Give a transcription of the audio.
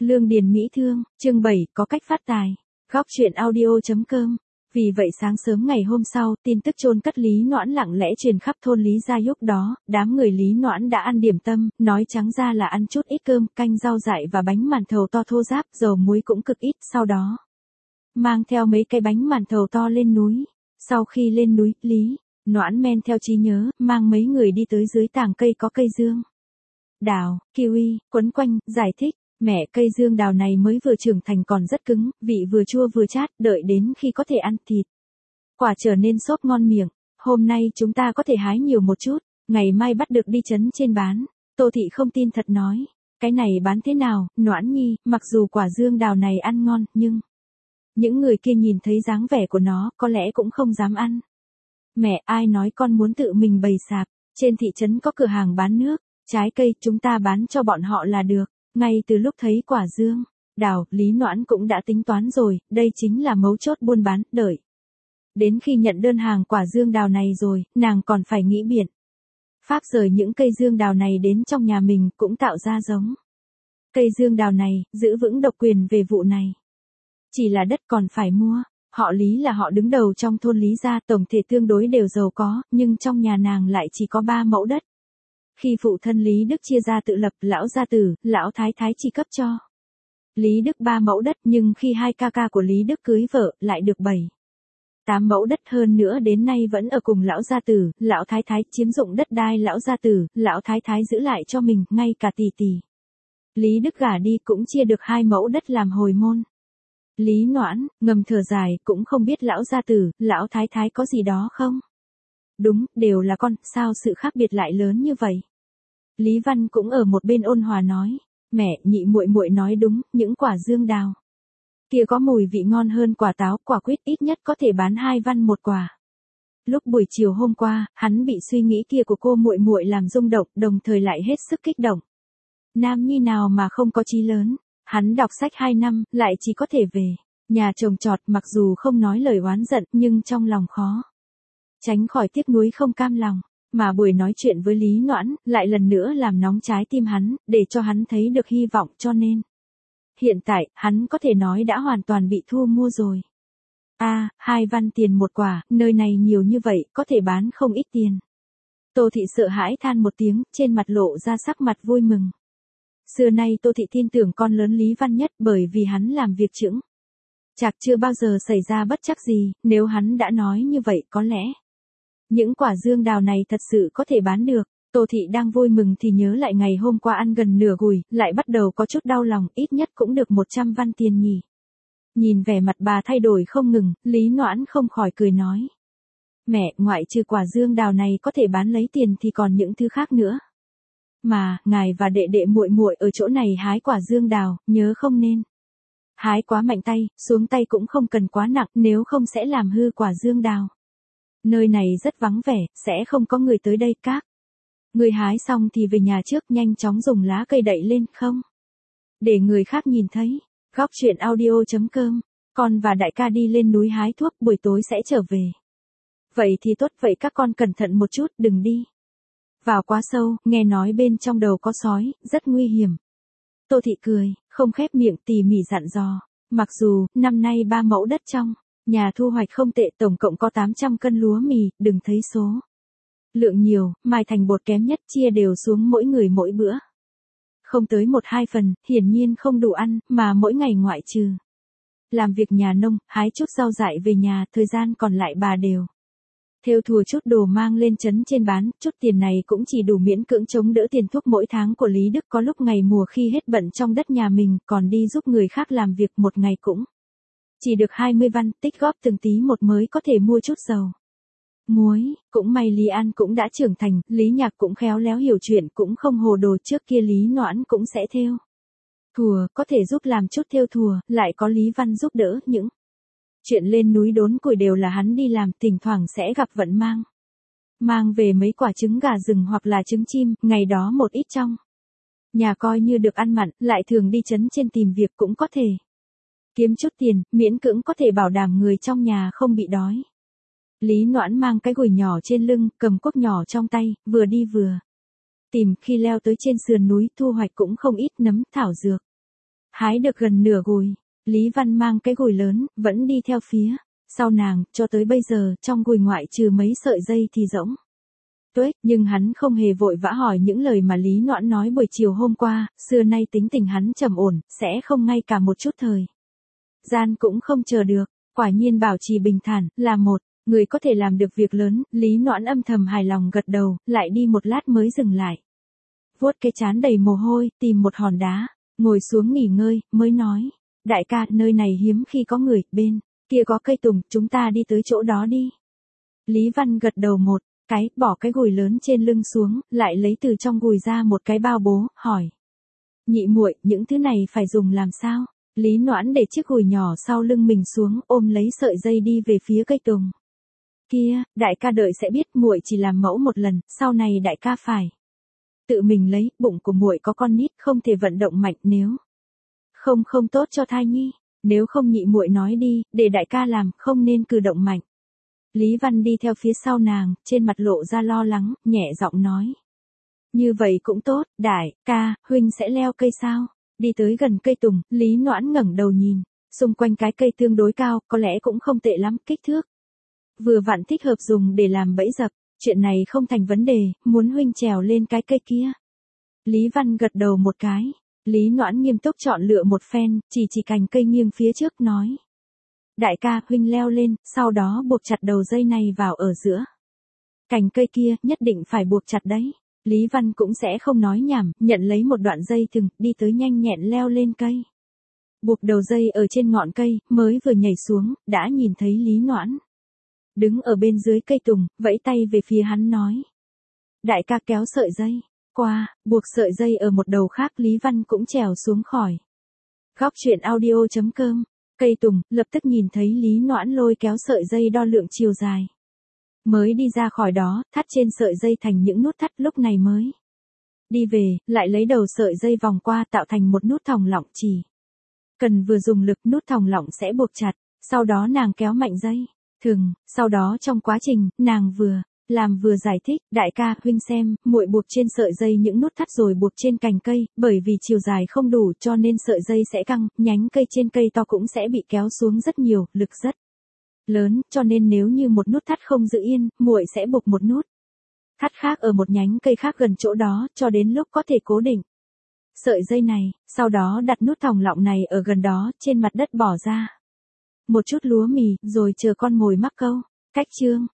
Lương Điền Mỹ Thương, chương 7, có cách phát tài. Góc truyện audio.com. Vì vậy sáng sớm ngày hôm sau, tin tức chôn cất Lý Noãn lặng lẽ truyền khắp thôn Lý Gia Yúc đó, đám người Lý Noãn đã ăn điểm tâm, nói trắng ra là ăn chút ít cơm, canh rau dại và bánh màn thầu to thô ráp, dầu muối cũng cực ít, sau đó mang theo mấy cái bánh màn thầu to lên núi. Sau khi lên núi, Lý Noãn men theo trí nhớ, mang mấy người đi tới dưới tàng cây có cây dương đào, kiwi, quấn quanh, giải thích. Mẹ, cây dương đào này mới vừa trưởng thành còn rất cứng, vị vừa chua vừa chát, đợi đến khi có thể ăn thịt quả trở nên xốp ngon miệng. Hôm nay chúng ta có thể hái nhiều một chút, ngày mai bắt được đi trấn trên bán. Tô Thị không tin thật nói, cái này bán thế nào, Noãn nhi, mặc dù quả dương đào này ăn ngon, nhưng những người kia nhìn thấy dáng vẻ của nó, có lẽ cũng không dám ăn. Mẹ, ai nói con muốn tự mình bày sạp, trên thị trấn có cửa hàng bán nước, trái cây, chúng ta bán cho bọn họ là được. Ngay từ lúc thấy quả dương đào, Lý Noãn cũng đã tính toán rồi, đây chính là mấu chốt buôn bán, đợi đến khi nhận đơn hàng quả dương đào này rồi, nàng còn phải nghĩ biện pháp rời những cây dương đào này đến trong nhà mình, cũng tạo ra giống cây dương đào này, giữ vững độc quyền về vụ này. Chỉ là đất còn phải mua. Họ Lý là họ đứng đầu trong thôn Lý gia, tổng thể tương đối đều giàu có, nhưng trong nhà nàng lại chỉ có 3 mẫu đất. Khi phụ thân Lý Đức chia ra tự lập, lão gia tử, lão thái thái chi cấp cho Lý Đức 3 mẫu đất, nhưng khi hai ca ca của Lý Đức cưới vợ, lại được 8 mẫu đất, hơn nữa đến nay vẫn ở cùng lão gia tử, lão thái thái chiếm dụng đất đai lão gia tử, lão thái thái giữ lại cho mình, ngay cả tỷ tỷ Lý Đức gả đi cũng chia được 2 mẫu đất làm hồi môn. Lý Noãn ngầm thở dài, cũng không biết lão gia tử, lão thái thái có gì đó không? Đúng, đều là con, sao sự khác biệt lại lớn như vậy? Lý Văn cũng ở một bên ôn hòa nói, mẹ, nhị muội muội nói đúng, những quả dương đào kia có mùi vị ngon hơn quả táo, quả quýt, ít nhất có thể bán 2 văn một quả. Lúc buổi chiều hôm qua, hắn bị suy nghĩ kia của cô muội muội làm rung động, đồng thời lại hết sức kích động. Nam nhi nào mà không có chí lớn, hắn đọc sách 2 năm, lại chỉ có thể về nhà trồng trọt, mặc dù không nói lời oán giận, nhưng trong lòng khó tránh khỏi tiếc nuối không cam lòng. Mà buổi nói chuyện với Lý Noãn, lại lần nữa làm nóng trái tim hắn, để cho hắn thấy được hy vọng, cho nên hiện tại, hắn có thể nói đã hoàn toàn bị thu mua rồi. 2 văn tiền một quả, nơi này nhiều như vậy, có thể bán không ít tiền. Tô Thị sợ hãi than một tiếng, trên mặt lộ ra sắc mặt vui mừng. Xưa nay Tô Thị tin tưởng con lớn Lý Văn nhất, bởi vì hắn làm việc chững chạc, chưa bao giờ xảy ra bất trắc gì, nếu hắn đã nói như vậy có lẽ những quả dương đào này thật sự có thể bán được. Tô Thị đang vui mừng thì nhớ lại ngày hôm qua ăn gần nửa gùi, lại bắt đầu có chút đau lòng, ít nhất cũng được 100 văn tiền nhỉ. Nhìn vẻ mặt bà thay đổi không ngừng, Lý Noãn không khỏi cười nói. Mẹ, ngoại trừ quả dương đào này có thể bán lấy tiền thì còn những thứ khác nữa. Mà, ngài và đệ đệ muội muội ở chỗ này hái quả dương đào, nhớ không nên hái quá mạnh tay, xuống tay cũng không cần quá nặng, nếu không sẽ làm hư quả dương đào. Nơi này rất vắng vẻ, sẽ không có người tới đây. Các người hái xong thì về nhà trước, nhanh chóng dùng lá cây đậy lên, không để người khác nhìn thấy. Góc truyện audio.com. Con và đại ca đi lên núi hái thuốc, buổi tối sẽ trở về. Vậy thì tốt, vậy các con cẩn thận một chút, đừng đi vào quá sâu, nghe nói bên trong đầu có sói, rất nguy hiểm. Tô Thị cười, không khép miệng, tỉ mỉ dặn dò. Mặc dù, năm nay 3 mẫu đất trong nhà thu hoạch không tệ, tổng cộng có 800 cân lúa mì, đừng thấy số lượng nhiều, mài thành bột kém nhất, chia đều xuống mỗi người mỗi bữa. Không tới 1-2 phần, hiển nhiên không đủ ăn, mà mỗi ngày ngoại trừ làm việc nhà nông, hái chút rau dại về nhà, thời gian còn lại bà đều thêu thùa chút đồ mang lên trấn trên bán, chút tiền này cũng chỉ đủ miễn cưỡng chống đỡ tiền thuốc mỗi tháng của Lý Đức. Có lúc ngày mùa khi hết bận trong đất nhà mình, còn đi giúp người khác làm việc, một ngày cũng chỉ được 20 văn, tích góp từng tí một mới có thể mua chút dầu muối. Cũng may Lý An cũng đã trưởng thành, Lý Nhạc cũng khéo léo hiểu chuyện, cũng không hồ đồ. Trước kia Lý Noãn cũng sẽ thêu thùa, có thể giúp làm chút thêu thùa, lại có Lý Văn giúp đỡ, những chuyện lên núi đốn củi đều là hắn đi làm, thỉnh thoảng sẽ gặp vận mang về mấy quả trứng gà rừng hoặc là trứng chim, ngày đó một ít trong nhà coi như được ăn mặn, lại thường đi trấn trên tìm việc, cũng có thể kiếm chút tiền, miễn cưỡng có thể bảo đảm người trong nhà không bị đói. Lý Noãn mang cái gùi nhỏ trên lưng, cầm cuốc nhỏ trong tay, vừa đi vừa tìm. Khi leo tới trên sườn núi, thu hoạch cũng không ít nấm, thảo dược. Hái được gần nửa gùi, Lý Văn mang cái gùi lớn, vẫn đi theo phía sau nàng, cho tới bây giờ, trong gùi ngoại trừ mấy sợi dây thì rỗng tuếch, nhưng hắn không hề vội vã hỏi những lời mà Lý Noãn nói buổi chiều hôm qua, xưa nay tính tình hắn trầm ổn, sẽ không ngay cả một chút thời gian cũng không chờ được, quả nhiên bảo trì bình thản, là một người có thể làm được việc lớn, Lý Noãn âm thầm hài lòng gật đầu, lại đi một lát mới dừng lại. Vuốt cái trán đầy mồ hôi, tìm một hòn đá, ngồi xuống nghỉ ngơi, mới nói, đại ca, nơi này hiếm khi có người, bên kia có cây tùng, chúng ta đi tới chỗ đó đi. Lý Văn gật đầu một cái, bỏ cái gùi lớn trên lưng xuống, lại lấy từ trong gùi ra một cái bao bố, hỏi. Nhị muội, những thứ này phải dùng làm sao? Lý Noãn để chiếc gùi nhỏ sau lưng mình xuống, ôm lấy sợi dây đi về phía cây tùng. Kia, đại ca đợi sẽ biết, muội chỉ làm mẫu một lần, sau này đại ca phải tự mình lấy, bụng của muội có con nít, không thể vận động mạnh, nếu không tốt cho thai nhi. Nếu không nhị muội nói đi, để đại ca làm, không nên cử động mạnh. Lý Văn đi theo phía sau nàng, trên mặt lộ ra lo lắng, nhẹ giọng nói. Như vậy cũng tốt, đại ca, huynh sẽ leo cây sao? Đi tới gần cây tùng, Lý Noãn ngẩng đầu nhìn, xung quanh cái cây tương đối cao, có lẽ cũng không tệ lắm, kích thước vừa vặn thích hợp dùng để làm bẫy dập, chuyện này không thành vấn đề, muốn huynh trèo lên cái cây kia. Lý Văn gật đầu một cái, Lý Noãn nghiêm túc chọn lựa một phen, chỉ cành cây nghiêng phía trước nói. Đại ca, huynh leo lên, sau đó buộc chặt đầu dây này vào ở giữa cành cây kia, nhất định phải buộc chặt đấy. Lý Văn cũng sẽ không nói nhảm, nhận lấy một đoạn dây thừng, đi tới nhanh nhẹn leo lên cây. Buộc đầu dây ở trên ngọn cây, mới vừa nhảy xuống, đã nhìn thấy Lý Noãn đứng ở bên dưới cây tùng, vẫy tay về phía hắn nói. Đại ca kéo sợi dây qua, buộc sợi dây ở một đầu khác, Lý Văn cũng trèo xuống khỏi. Góc truyện audio.com, cây tùng, lập tức nhìn thấy Lý Noãn lôi kéo sợi dây đo lượng chiều dài. Mới đi ra khỏi đó, thắt trên sợi dây thành những nút thắt, lúc này mới đi về, lại lấy đầu sợi dây vòng qua tạo thành một nút thòng lọng, chỉ cần vừa dùng lực nút thòng lọng sẽ buộc chặt, sau đó nàng kéo mạnh dây thừng, sau đó trong quá trình, nàng vừa làm vừa giải thích, đại ca, huynh xem, muội buộc trên sợi dây những nút thắt rồi buộc trên cành cây, bởi vì chiều dài không đủ cho nên sợi dây sẽ căng, nhánh cây trên cây to cũng sẽ bị kéo xuống rất nhiều, lực rất lớn, cho nên nếu như một nút thắt không giữ yên, muội sẽ buộc một nút thắt khác ở một nhánh cây khác gần chỗ đó, cho đến lúc có thể cố định sợi dây này, sau đó đặt nút thòng lọng này ở gần đó, trên mặt đất bỏ ra một chút lúa mì, rồi chờ con mồi mắc câu. Cách chương